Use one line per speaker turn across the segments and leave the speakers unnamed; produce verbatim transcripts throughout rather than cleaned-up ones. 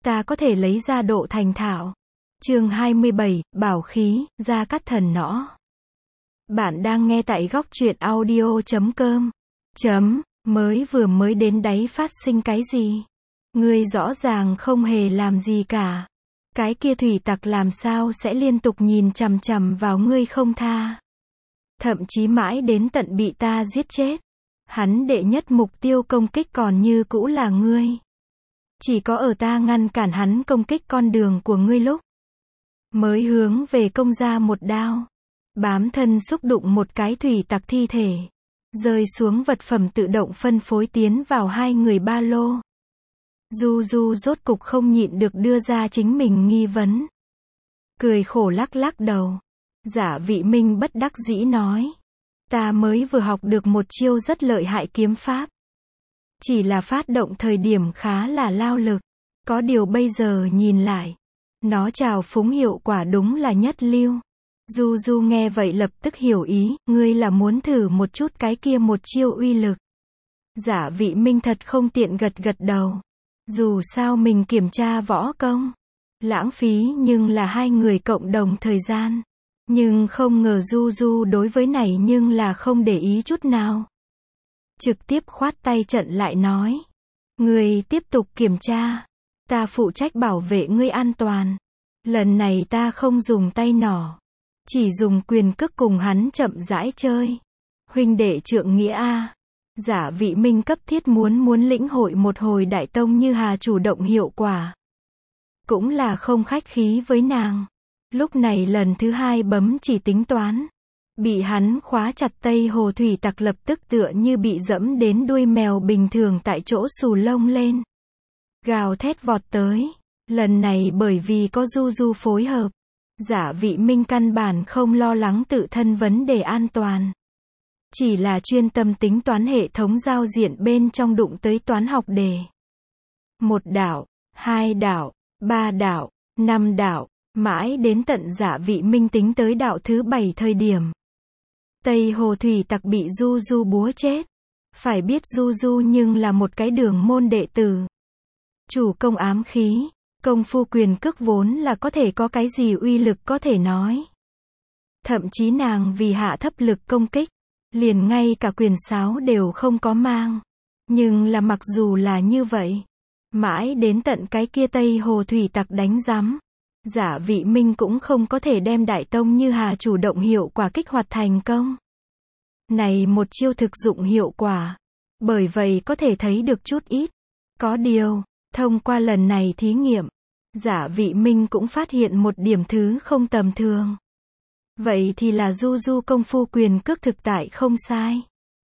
ta có thể lấy ra độ thành thạo. Chương hai mươi bảy, Bảo khí, Gia Cát Thần nõ. Bạn đang nghe tại góc truyện audio chấm com. Chấm, mới vừa mới đến đáy phát sinh cái gì? Ngươi rõ ràng không hề làm gì cả. Cái kia thủy tặc làm sao sẽ liên tục nhìn chằm chằm vào ngươi không tha. Thậm chí mãi đến tận bị ta giết chết. Hắn đệ nhất mục tiêu công kích còn như cũ là ngươi. Chỉ có ở ta ngăn cản hắn công kích con đường của ngươi lúc mới hướng về công ra một đao. Bám thân xúc đụng một cái thủy tặc thi thể. Rơi xuống vật phẩm tự động phân phối tiến vào hai người ba lô. Du Du rốt cục không nhịn được đưa ra chính mình nghi vấn. Cười khổ lắc lắc đầu. Giả Vị Minh bất đắc dĩ nói. Ta mới vừa học được một chiêu rất lợi hại kiếm pháp. Chỉ là phát động thời điểm khá là lao lực. Có điều bây giờ nhìn lại. Nó trào phúng hiệu quả đúng là nhất lưu. Du Du nghe vậy lập tức hiểu ý. Ngươi là muốn thử một chút cái kia một chiêu uy lực. Giả Vị Minh thật không tiện gật gật đầu. Dù sao mình kiểm tra võ công. Lãng phí nhưng là hai người cộng đồng thời gian. Nhưng không ngờ Du Du đối với này nhưng là không để ý chút nào. Trực tiếp khoát tay trận lại nói. Ngươi tiếp tục kiểm tra. Ta phụ trách bảo vệ ngươi an toàn. Lần này ta không dùng tay nỏ. Chỉ dùng quyền cước cùng hắn chậm rãi chơi. Huynh đệ trượng nghĩa a. Giả Vị Minh cấp thiết muốn muốn lĩnh hội một hồi đại tông như Hà chủ động hiệu quả. Cũng là không khách khí với nàng. Lúc này lần thứ hai bấm chỉ tính toán. Bị hắn khóa chặt Tây Hồ thủy tặc lập tức tựa như bị dẫm đến đuôi mèo bình thường tại chỗ xù lông lên. Gào thét vọt tới. Lần này bởi vì có Du Du phối hợp. Giả Vị Minh căn bản không lo lắng tự thân vấn đề an toàn. Chỉ là chuyên tâm tính toán hệ thống giao diện bên trong đụng tới toán học đề. Một đảo, hai đảo, ba đảo, năm đảo, mãi đến tận Giả Vị Minh tính tới đảo thứ bảy thời điểm. Tây Hồ thủy tặc bị Du Du búa chết. Phải biết Du Du nhưng là một cái đường môn đệ tử. Chủ công ám khí, công phu quyền cước vốn là có thể có cái gì uy lực có thể nói. Thậm chí nàng vì hạ thấp lực công kích. Liền ngay cả quyền sáo đều không có mang. Nhưng là mặc dù là như vậy. Mãi đến tận cái kia Tây Hồ thủy tặc đánh rắm. Giả Vị Minh cũng không có thể đem đại tông như Hà chủ động hiệu quả kích hoạt thành công. Này một chiêu thực dụng hiệu quả. Bởi vậy có thể thấy được chút ít. Có điều, thông qua lần này thí nghiệm. Giả Vị Minh cũng phát hiện một điểm thứ không tầm thường. Vậy thì là Du Du công phu quyền cước thực tại không sai.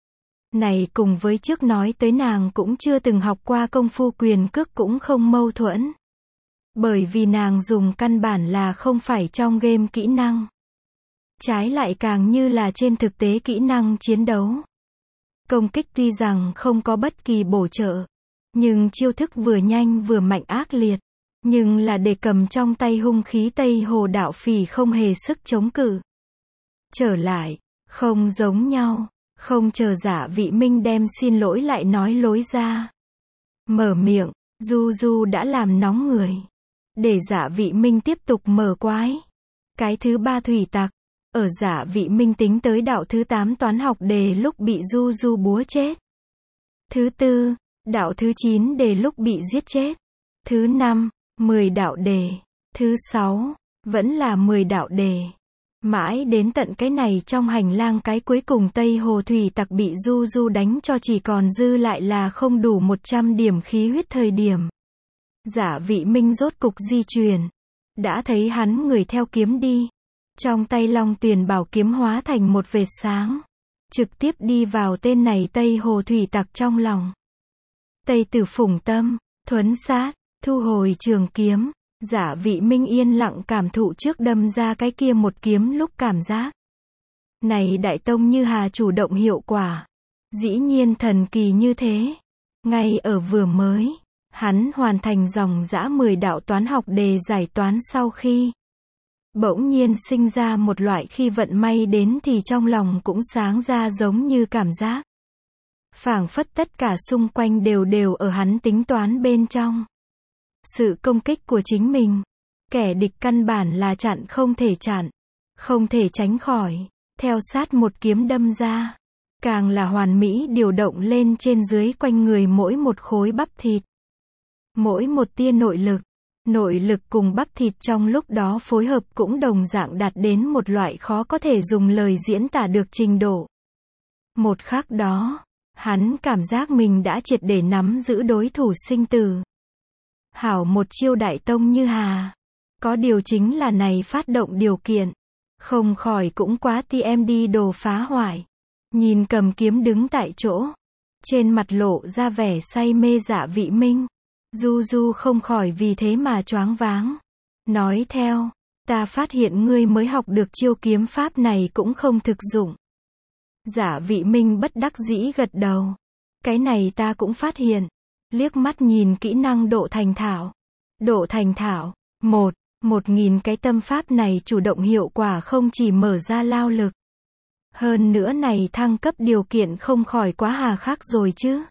Này cùng với trước nói tới nàng cũng chưa từng học qua công phu quyền cước cũng không mâu thuẫn. Bởi vì nàng dùng căn bản là không phải trong game kỹ năng. Trái lại càng như là trên thực tế kỹ năng chiến đấu. Công kích tuy rằng không có bất kỳ bổ trợ. Nhưng chiêu thức vừa nhanh vừa mạnh ác liệt. Nhưng là để cầm trong tay hung khí Tây Hồ đạo phỉ không hề sức chống cự. Trở lại, không giống nhau, không chờ Giả Vị Minh đem xin lỗi lại nói lối ra. Mở miệng, Du Du đã làm nóng người. Để Giả Vị Minh tiếp tục mở quái. Cái thứ ba thủy tặc, ở Giả Vị Minh tính tới đạo thứ tám toán học đề lúc bị Du Du búa chết. Thứ tư, đạo thứ chín đề lúc bị giết chết. Thứ năm, mười đạo đề. Thứ sáu, vẫn là mười đạo đề. Mãi đến tận cái này trong hành lang cái cuối cùng Tây Hồ thủy tặc bị Du Du đánh cho chỉ còn dư lại là không đủ một trăm điểm khí huyết thời điểm. Giả Vị Minh rốt cục di chuyển. Đã thấy hắn người theo kiếm đi. Trong tay Long Tuyền bảo kiếm hóa thành một vệt sáng. Trực tiếp đi vào tên này Tây Hồ thủy tặc trong lòng. Tây Tử Phủng Tâm, thuấn sát, thu hồi trường kiếm. Giả Vị Minh yên lặng cảm thụ trước đâm ra cái kia một kiếm lúc cảm giác. Này đại tông như Hà chủ động hiệu quả. Dĩ nhiên thần kỳ như thế. Ngay ở vừa mới, hắn hoàn thành dòng dã mười đạo toán học đề giải toán sau khi. Bỗng nhiên sinh ra một loại khi vận may đến thì trong lòng cũng sáng ra giống như cảm giác. Phảng phất tất cả xung quanh đều đều ở hắn tính toán bên trong. Sự công kích của chính mình. Kẻ địch căn bản là chặn không thể chặn. Không thể tránh khỏi. Theo sát một kiếm đâm ra. Càng là hoàn mỹ điều động lên trên dưới quanh người mỗi một khối bắp thịt. Mỗi một tia nội lực. Nội lực cùng bắp thịt trong lúc đó phối hợp cũng đồng dạng đạt đến một loại khó có thể dùng lời diễn tả được trình độ. Một khắc đó, hắn cảm giác mình đã triệt để nắm giữ đối thủ sinh tử. Hảo một chiêu đại tông như Hà. Có điều chính là này phát động điều kiện. Không khỏi cũng quá tê em đê đồ phá hoại. Nhìn cầm kiếm đứng tại chỗ. Trên mặt lộ ra vẻ say mê Dạ Vị Minh. Du Du không khỏi vì thế mà choáng váng. Nói theo, ta phát hiện ngươi mới học được chiêu kiếm pháp này cũng không thực dụng. Dạ Vị Minh bất đắc dĩ gật đầu. Cái này ta cũng phát hiện. Liếc mắt nhìn kỹ năng độ thành thạo. Độ thành thạo. Một. Một nghìn cái tâm pháp này chủ động hiệu quả không chỉ mở ra lao lực. Hơn nữa này thăng cấp điều kiện không khỏi quá hà khắc rồi chứ.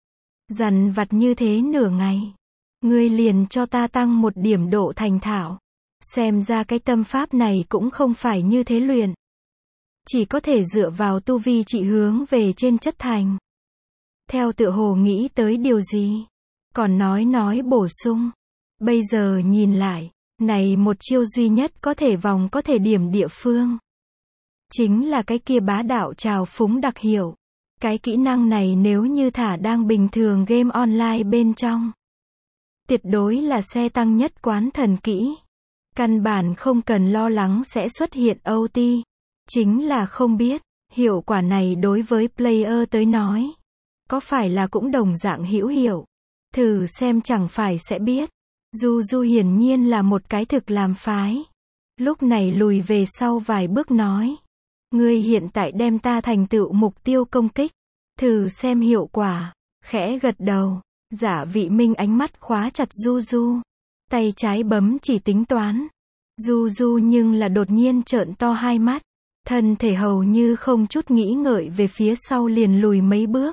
Dằn vặt như thế nửa ngày. Ngươi liền cho ta tăng một điểm độ thành thạo. Xem ra cái tâm pháp này cũng không phải như thế luyện. Chỉ có thể dựa vào tu vi trị hướng về trên chất thành. Theo tựa hồ nghĩ tới điều gì. Còn nói nói bổ sung. Bây giờ nhìn lại. Này một chiêu duy nhất có thể vòng có thể điểm địa phương. Chính là cái kia bá đạo trào phúng đặc hiệu. Cái kỹ năng này nếu như thả đang bình thường game online bên trong. Tuyệt đối là xe tăng nhất quán thần kỹ. Căn bản không cần lo lắng sẽ xuất hiện ô tê. Chính là không biết, hiệu quả này đối với player tới nói. Có phải là cũng đồng dạng hữu hiệu. Thử xem chẳng phải sẽ biết. Du Du hiển nhiên là một cái thực làm phái. Lúc này lùi về sau vài bước nói. Ngươi hiện tại đem ta thành tựu mục tiêu công kích. Thử xem hiệu quả. Khẽ gật đầu. Dạ Vị Minh ánh mắt khóa chặt Du Du. Tay trái bấm chỉ tính toán. Du Du nhưng là đột nhiên trợn to hai mắt. Thân thể hầu như không chút nghĩ ngợi về phía sau liền lùi mấy bước.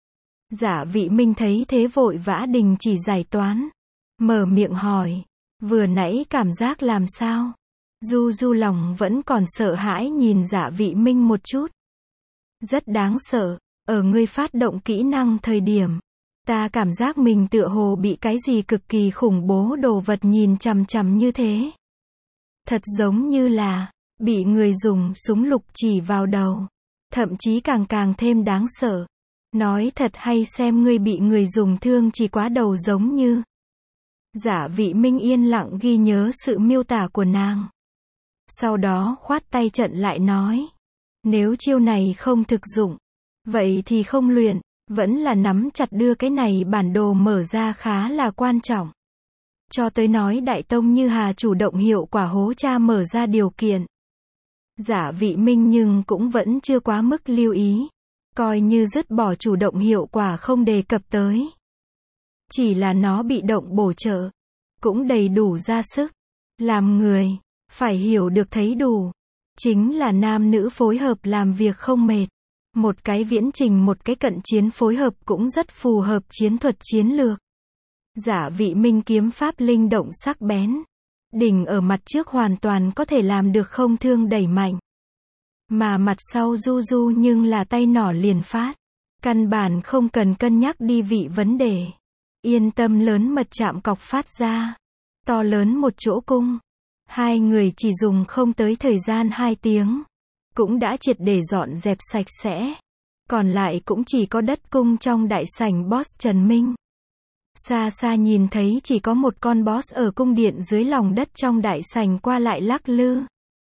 Dạ Vị Minh thấy thế vội vã đình chỉ giải toán. Mở miệng hỏi. Vừa nãy cảm giác làm sao? Du Du lòng vẫn còn sợ hãi nhìn Dạ Vị Minh một chút. Rất đáng sợ. Ở ngươi phát động kỹ năng thời điểm. Ta cảm giác mình tựa hồ bị cái gì cực kỳ khủng bố đồ vật nhìn chằm chằm như thế. Thật giống như là bị người dùng súng lục chỉ vào đầu. Thậm chí càng càng thêm đáng sợ. Nói thật hay xem ngươi bị người dùng thương chỉ quá đầu giống như. Dạ Vị Minh yên lặng ghi nhớ sự miêu tả của nàng. Sau đó khoát tay trận lại nói. Nếu chiêu này không thực dụng. Vậy thì không luyện. Vẫn là nắm chặt đưa cái này bản đồ mở ra khá là quan trọng. Cho tới nói đại tông như Hà chủ động hiệu quả hố cha mở ra điều kiện. Dạ Vị Minh nhưng cũng vẫn chưa quá mức lưu ý. Coi như dứt bỏ chủ động hiệu quả không đề cập tới. Chỉ là nó bị động bổ trợ. Cũng đầy đủ ra sức. Làm người. Phải hiểu được thấy đủ. Chính là nam nữ phối hợp làm việc không mệt. Một cái viễn trình một cái cận chiến phối hợp cũng rất phù hợp chiến thuật chiến lược. Dạ Vị Minh kiếm pháp linh động sắc bén. Đỉnh ở mặt trước hoàn toàn có thể làm được không thương đẩy mạnh. Mà mặt sau Du Du nhưng là tay nỏ liền phát. Căn bản không cần cân nhắc đi vị vấn đề. Yên tâm lớn mật chạm cọc phát ra. To lớn một chỗ cung. Hai người chỉ dùng không tới thời gian hai tiếng. Cũng đã triệt để dọn dẹp sạch sẽ. Còn lại cũng chỉ có đất cung trong đại sảnh boss Trần Minh. Xa xa nhìn thấy chỉ có một con boss ở cung điện dưới lòng đất trong đại sảnh qua lại lắc lư.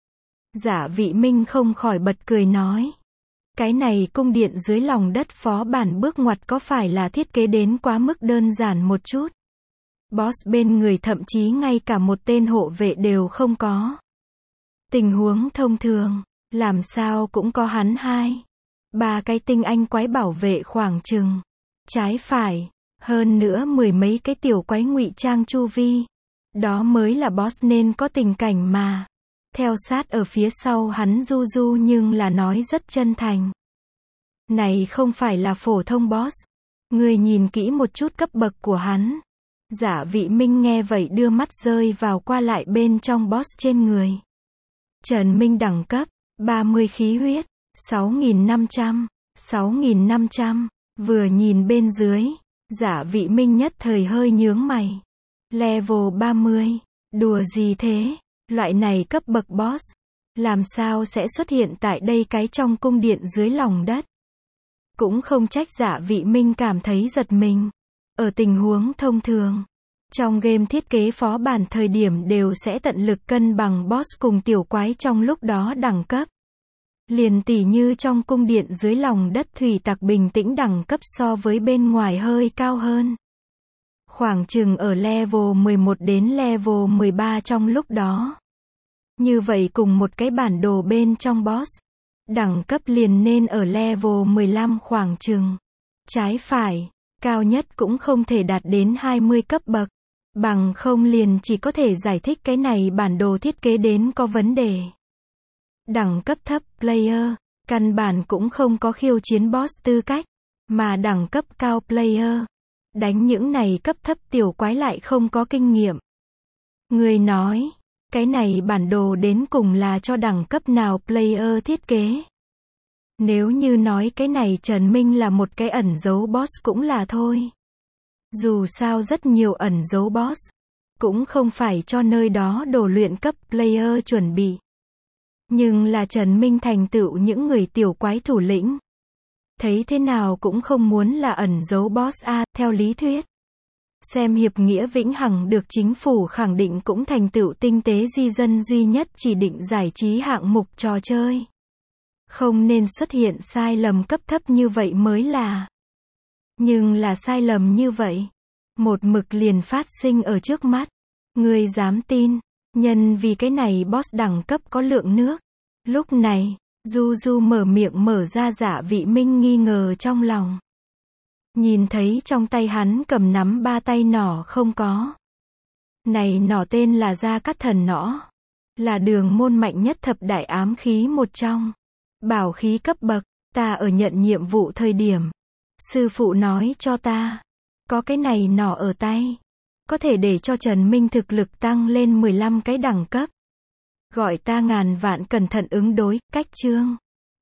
Dạ Vị Minh không khỏi bật cười nói. Cái này cung điện dưới lòng đất phó bản bước ngoặt có phải là thiết kế đến quá mức đơn giản một chút. Boss bên người thậm chí ngay cả một tên hộ vệ đều không có. Tình huống thông thường. Làm sao cũng có hắn hai. Ba cái tinh anh quái bảo vệ khoảng chừng. Trái phải. Hơn nữa mười mấy cái tiểu quái ngụy trang chu vi. Đó mới là boss nên có tình cảnh mà. Theo sát ở phía sau hắn Du Du nhưng là nói rất chân thành. Này không phải là phổ thông boss. Người nhìn kỹ một chút cấp bậc của hắn. Giả Vị Minh nghe vậy đưa mắt rơi vào qua lại bên trong boss trên người. Trần Minh đẳng cấp, ba mươi khí huyết, sáu nghìn năm trăm, sáu nghìn năm trăm, vừa nhìn bên dưới, Giả Vị Minh nhất thời hơi nhướng mày. Level ba mươi, đùa gì thế, loại này cấp bậc boss, làm sao sẽ xuất hiện tại đây cái trong cung điện dưới lòng đất. Cũng không trách Giả Vị Minh cảm thấy giật mình. Ở tình huống thông thường, trong game thiết kế phó bản thời điểm đều sẽ tận lực cân bằng boss cùng tiểu quái trong lúc đó đẳng cấp. Liền tỉ như trong cung điện dưới lòng đất thủy tặc bình tĩnh đẳng cấp so với bên ngoài hơi cao hơn. Khoảng chừng ở level mười một đến level mười ba trong lúc đó. Như vậy cùng một cái bản đồ bên trong boss, đẳng cấp liền nên ở level mười lăm khoảng chừng. Trái phải, cao nhất cũng không thể đạt đến hai mươi cấp bậc. Bằng không liền chỉ có thể giải thích cái này bản đồ thiết kế đến có vấn đề. Đẳng cấp thấp player, căn bản cũng không có khiêu chiến boss tư cách, mà đẳng cấp cao player, đánh những này cấp thấp tiểu quái lại không có kinh nghiệm. Người nói, cái này bản đồ đến cùng là cho đẳng cấp nào player thiết kế? Nếu như nói cái này Trần Minh là một cái ẩn dấu boss cũng là thôi. Dù sao rất nhiều ẩn dấu boss, cũng không phải cho nơi đó đồ luyện cấp player chuẩn bị. Nhưng là Trần Minh thành tựu những người tiểu quái thủ lĩnh. Thấy thế nào cũng không muốn là ẩn dấu boss A, theo lý thuyết. Xem hiệp nghĩa vĩnh hằng được chính phủ khẳng định cũng thành tựu tinh tế di dân duy nhất chỉ định giải trí hạng mục trò chơi. Không nên xuất hiện sai lầm cấp thấp như vậy mới là. Nhưng là sai lầm như vậy, một mực liền phát sinh ở trước mắt. Ngươi dám tin, nhân vì cái này boss đẳng cấp có lượng nước. Lúc này, Du Du mở miệng mở ra Giả Vị Minh nghi ngờ trong lòng. Nhìn thấy trong tay hắn cầm nắm ba tay nỏ không có. Này nỏ tên là Gia Cát Thần nỏ. Là đường môn mạnh nhất thập đại ám khí một trong. Bảo khí cấp bậc, ta ở nhận nhiệm vụ thời điểm. Sư phụ nói cho ta, có cái này nỏ ở tay. Có thể để cho Trần Minh thực lực tăng lên mười lăm cái đẳng cấp. Gọi ta ngàn vạn cẩn thận ứng đối, cách chương.